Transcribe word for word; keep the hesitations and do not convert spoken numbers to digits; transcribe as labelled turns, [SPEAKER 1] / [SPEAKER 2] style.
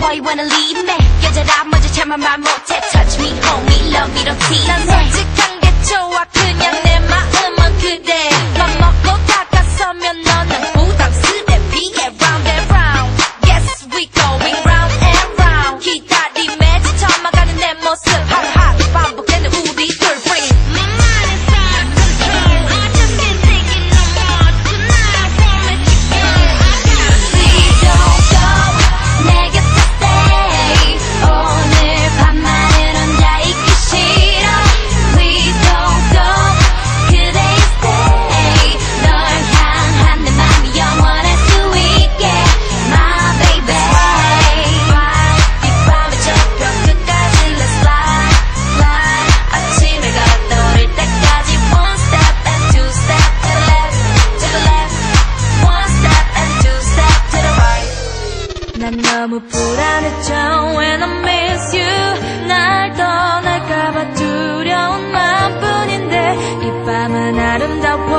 [SPEAKER 1] why you wanna leave me 여자라 먼저 참아 말 못해 touch me hold me love me don't tease 난 솔직한 게 좋아 그냥 내 마음은 그대 맘 먹고 다가서면 너는 부담스레 피해 round and round yes we going round and round 기다림에 지쳐만가는 내 모습 하루하루 반복되는 우리 둘 bring it my mind is out of control I just can't take it no more tonight I promise you girl I gotta please don't go 내 곁에 stay 오늘 밤만은 혼자 있기 싫어 Please don't go 그대의 stay 널 향한 내 맘이 영원할 수 있게 My baby 이 밤의 저녁 끝까지 Let's fly fly 아침을 걷어올 때까지 One step and two step to the left to the left One step and two step to the right 난 너무 불안해져 when I miss you 날 떠날까봐 두려운 마음뿐인데 이 밤은 아름다워